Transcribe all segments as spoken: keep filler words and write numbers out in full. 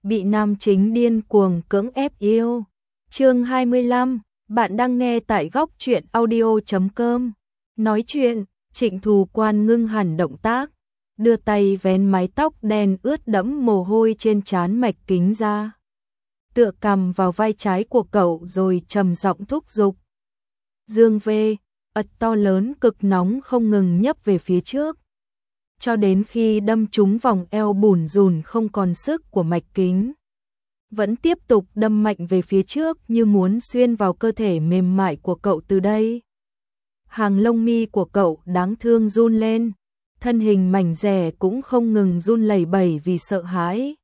bị nam chính điên cuồng cưỡng ép yêu. Chương hai mươi lăm, bạn đang nghe tại góc truyện audio chấm com. Nói chuyện, Trịnh Thù Quan ngưng hẳn động tác, đưa tay vén mái tóc đen ướt đẫm mồ hôi trên trán Mạch Kính ra. Tựa cằm vào vai trái của cậu rồi trầm giọng thúc giục. Dương V, ật to lớn cực nóng không ngừng nhấp về phía trước, cho đến khi đâm trúng vòng eo bủn rủn không còn sức của Mạch Kính. Vẫn tiếp tục đâm mạnh về phía trước như muốn xuyên vào cơ thể mềm mại của cậu từ đây. Hàng lông mi của cậu đáng thương run lên, thân hình mảnh dẻ cũng không ngừng run lẩy bẩy vì sợ hãi.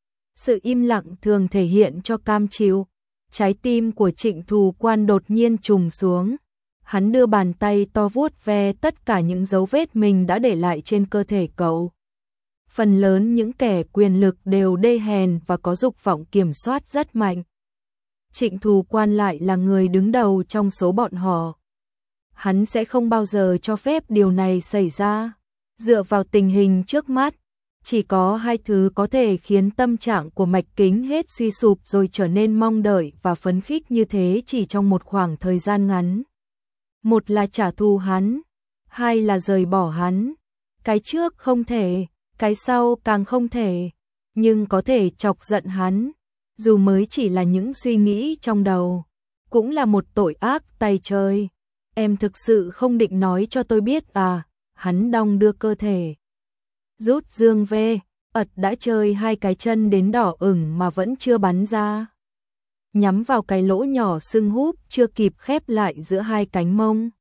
Sự im lặng thường thể hiện cho cam chịu. Trái tim của Trịnh Thù Quan đột nhiên trùng xuống. Hắn đưa bàn tay to vuốt ve tất cả những dấu vết mình đã để lại trên cơ thể cậu. Phần lớn những kẻ quyền lực đều đê hèn và có dục vọng kiểm soát rất mạnh. Trịnh Thù Quan lại là người đứng đầu trong số bọn họ. Hắn sẽ không bao giờ cho phép điều này xảy ra. Dựa vào tình hình trước mắt, chỉ có hai thứ có thể khiến tâm trạng của Mạch Kính hết suy sụp rồi trở nên mong đợi và phấn khích như thế chỉ trong một khoảng thời gian ngắn. Một là trả thù hắn, hai là rời bỏ hắn. Cái trước không thể, cái sau càng không thể, nhưng có thể chọc giận hắn, dù mới chỉ là những suy nghĩ trong đầu, cũng là một tội ác tày trời. Em thực sự không định nói cho tôi biết à? Hắn đong đưa cơ thể. Rút Dương V, ật đã chơi hai cái chân đến đỏ ửng mà vẫn chưa bắn ra. Nhắm vào cái lỗ nhỏ sưng húp chưa kịp khép lại giữa hai cánh mông.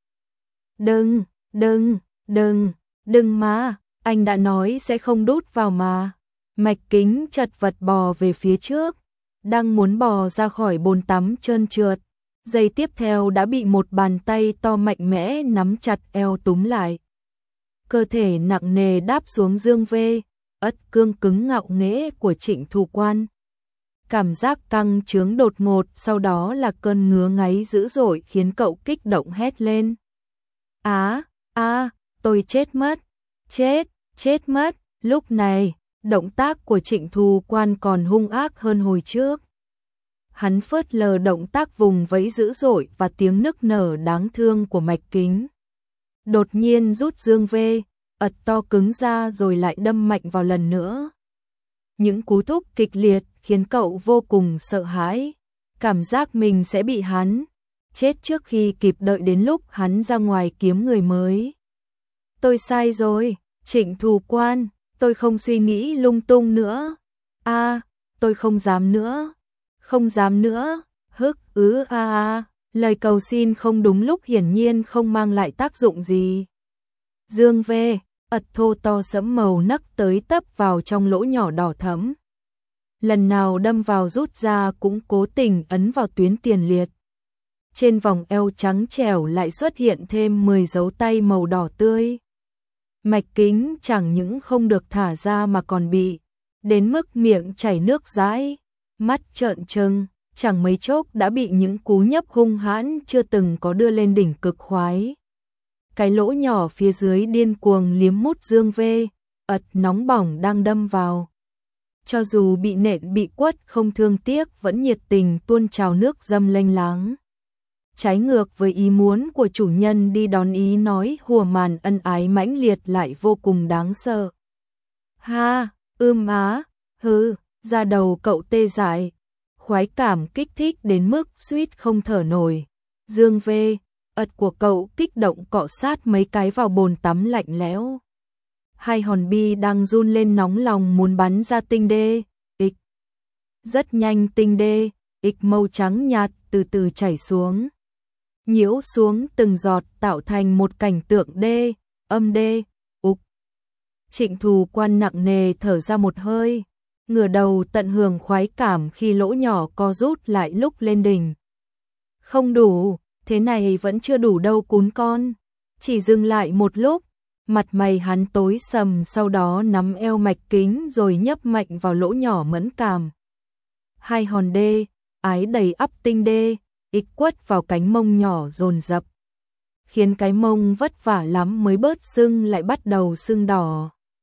Đừng, đừng, đừng, đừng mà, anh đã nói sẽ không đút vào mà. Mạch Kính chật vật bò về phía trước, đang muốn bò ra khỏi bồn tắm trơn trượt. Giây tiếp theo đã bị một bàn tay to mạnh mẽ nắm chặt eo túm lại. Cơ thể nặng nề đáp xuống Dương V, ất cương cứng ngạo nghễ của Trịnh Thù Quan. Cảm giác căng chướng đột ngột sau đó là cơn ngứa ngáy dữ dội khiến cậu kích động hét lên. Á, a, tôi chết mất, chết, chết mất. Lúc này, động tác của Trịnh Thù Quan còn hung ác hơn hồi trước. Hắn phớt lờ động tác vùng vẫy dữ dội và tiếng nức nở đáng thương của Mạch Kính. Đột nhiên rút Dương V, ật to cứng ra rồi lại đâm mạnh vào lần nữa. Những cú thúc kịch liệt khiến cậu vô cùng sợ hãi, cảm giác mình sẽ bị hắn chết trước khi kịp đợi đến lúc hắn ra ngoài kiếm người mới. Tôi sai rồi, Trịnh Thù Quan, tôi không suy nghĩ lung tung nữa. A, à, tôi không dám nữa, không dám nữa, hức ứ a a. Lời cầu xin không đúng lúc hiển nhiên không mang lại tác dụng gì. Dương V, ật thô to sẫm màu nấc tới tấp vào trong lỗ nhỏ đỏ thẫm. Lần nào đâm vào rút ra cũng cố tình ấn vào tuyến tiền liệt. Trên vòng eo trắng trẻo lại xuất hiện thêm mười dấu tay màu đỏ tươi. Mạch Kính chẳng những không được thả ra mà còn bị đến mức miệng chảy nước dãi, mắt trợn trừng. Chẳng mấy chốc đã bị những cú nhấp hung hãn chưa từng có đưa lên đỉnh cực khoái. Cái lỗ nhỏ phía dưới điên cuồng liếm mút Dương V, ật nóng bỏng đang đâm vào. Cho dù bị nện bị quất không thương tiếc vẫn nhiệt tình tuôn trào nước dâm lênh láng. Trái ngược với ý muốn của chủ nhân đi đón ý nói hùa màn ân ái mãnh liệt lại vô cùng đáng sợ. Ha, ưm á, hừ, da đầu cậu tê dại. Khoái cảm kích thích đến mức suýt không thở nổi. Dương V, ật của cậu kích động cọ sát mấy cái vào bồn tắm lạnh lẽo. Hai hòn bi đang run lên nóng lòng muốn bắn ra tinh đê, ịch. Rất nhanh tinh đê, ịch màu trắng nhạt từ từ chảy xuống. Nhiễu xuống từng giọt tạo thành một cảnh tượng đê, âm đê, ục. Trịnh Thù Quan nặng nề thở ra một hơi. Ngửa đầu tận hưởng khoái cảm khi lỗ nhỏ co rút lại lúc lên đỉnh. Không đủ, thế này vẫn chưa đủ đâu cún con. Chỉ dừng lại một lúc, mặt mày hắn tối sầm sau đó nắm eo Mạch Kính rồi nhấp mạnh vào lỗ nhỏ mẫn cảm. Hai hòn đê, ái đầy ắp tinh đê, ịch quất vào cánh mông nhỏ dồn dập. Khiến cái mông vất vả lắm mới bớt sưng lại bắt đầu sưng đỏ.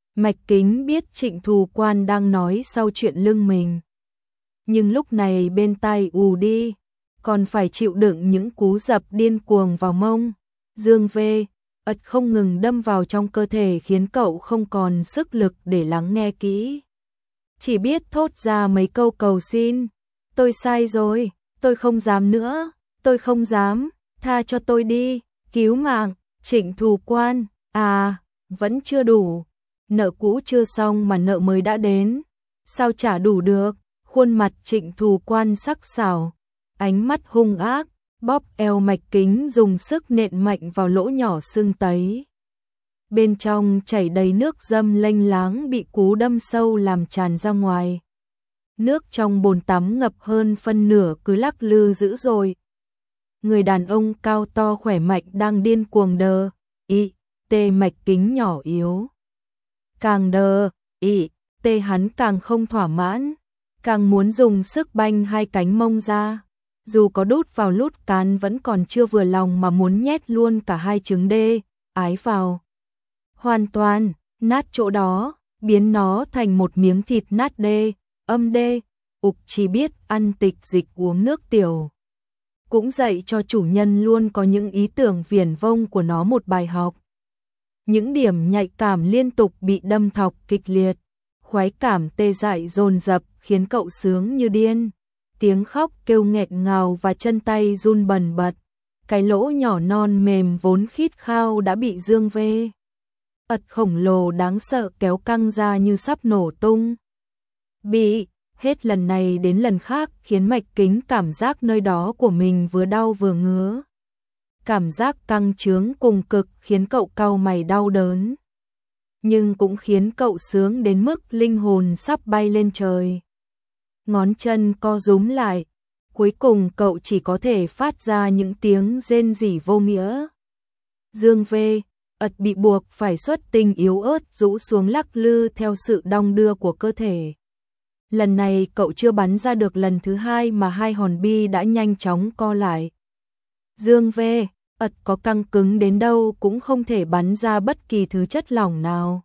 Mạch Kính biết Trịnh Thù Quan đang nói sau chuyện lưng mình. Nhưng lúc này bên tai ù đi, còn phải chịu đựng những cú dập điên cuồng vào mông. Dương vê, ật không ngừng đâm vào trong cơ thể khiến cậu không còn sức lực để lắng nghe kỹ. Chỉ biết thốt ra mấy câu cầu xin. Tôi sai rồi, tôi không dám nữa, tôi không dám, tha cho tôi đi, cứu mạng, Trịnh Thù Quan, à, vẫn chưa đủ. Nợ cũ chưa xong mà nợ mới đã đến. Sao trả đủ được? Khuôn mặt Trịnh Thù Quan sắc sảo, ánh mắt hung ác, bóp eo Mạch Kính dùng sức nện mạnh vào lỗ nhỏ sưng tấy. Bên trong chảy đầy nước dâm lênh láng bị cú đâm sâu làm tràn ra ngoài. Nước trong bồn tắm ngập hơn phân nửa cứ lắc lư dữ dội. Người đàn ông cao to khỏe mạnh đang điên cuồng đờ, ị, tê Mạch Kính nhỏ yếu. Càng đờ, ị, tê hắn càng không thỏa mãn, càng muốn dùng sức banh hai cánh mông ra. Dù có đút vào lút cán vẫn còn chưa vừa lòng mà muốn nhét luôn cả hai trứng đê, ái vào. Hoàn toàn, nát chỗ đó, biến nó thành một miếng thịt nát đê, âm đê, ục chỉ biết ăn tịch dịch uống nước tiểu. Cũng dạy cho chủ nhân luôn có những ý tưởng viển vông của nó một bài học. Những điểm nhạy cảm liên tục bị đâm thọc kịch liệt, khoái cảm tê dại dồn dập khiến cậu sướng như điên. Tiếng khóc kêu nghẹt ngào và chân tay run bần bật. Cái lỗ nhỏ non mềm vốn khít khao đã bị Dương vê. Ật khổng lồ đáng sợ kéo căng ra như sắp nổ tung. Bị, hết lần này đến lần khác khiến Mạch Kính cảm giác nơi đó của mình vừa đau vừa ngứa. Cảm giác căng trướng cùng cực khiến cậu cau mày đau đớn. Nhưng cũng khiến cậu sướng đến mức linh hồn sắp bay lên trời. Ngón chân co rúm lại, cuối cùng cậu chỉ có thể phát ra những tiếng rên rỉ vô nghĩa. Dương vê, ật bị buộc phải xuất tinh yếu ớt rũ xuống lắc lư theo sự đong đưa của cơ thể. Lần này cậu chưa bắn ra được lần thứ hai mà hai hòn bi đã nhanh chóng co lại. Dương vê, ật có căng cứng đến đâu cũng không thể bắn ra bất kỳ thứ chất lỏng nào.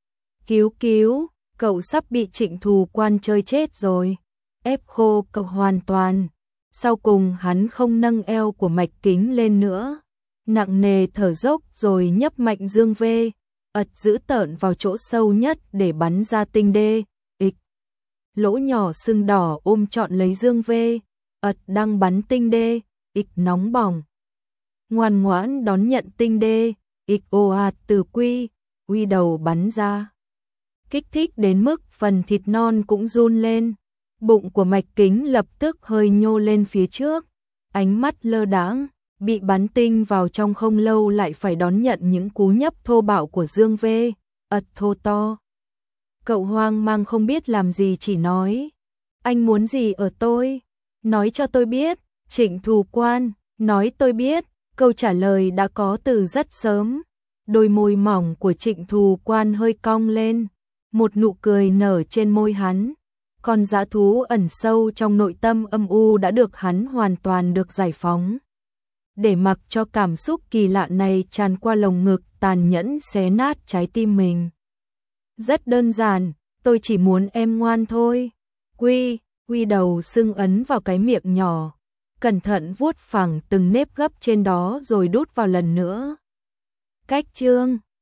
Cứu cứu, cậu sắp bị Trịnh Thù Quan chơi chết rồi. Ép khô cậu hoàn toàn. Sau cùng hắn không nâng eo của Mạch Kính lên nữa. Nặng nề thở dốc rồi nhấp mạnh Dương vê. Ật giữ tợn vào chỗ sâu nhất để bắn ra tinh đê. Ịch. Lỗ nhỏ sưng đỏ ôm trọn lấy Dương vê. Ật đang bắn tinh đê. Ịch nóng bỏng. Ngoan ngoãn đón nhận tinh đê. Ịch ồ ạt từ quy. Uy đầu bắn ra. Kích thích đến mức phần thịt non cũng run lên. Bụng của Mạch Kính lập tức hơi nhô lên phía trước. Ánh mắt lơ đãng, bị bắn tinh vào trong không lâu lại phải đón nhận những cú nhấp thô bạo của Dương vê. Ật thô to. Cậu hoang mang không biết làm gì chỉ nói. Anh muốn gì ở tôi? Nói cho tôi biết. Trịnh Thù Quan, nói tôi biết. Câu trả lời đã có từ rất sớm. Đôi môi mỏng của Trịnh Thù Quan hơi cong lên. Một nụ cười nở trên môi hắn. Con dã thú ẩn sâu trong nội tâm âm u đã được hắn hoàn toàn được giải phóng. Để mặc cho cảm xúc kỳ lạ này tràn qua lồng ngực tàn nhẫn xé nát trái tim mình. Rất đơn giản, tôi chỉ muốn em ngoan thôi. Quy, quy đầu sưng ấn vào cái miệng nhỏ. Cẩn thận vuốt phẳng từng nếp gấp trên đó rồi đút vào lần nữa. Cách chương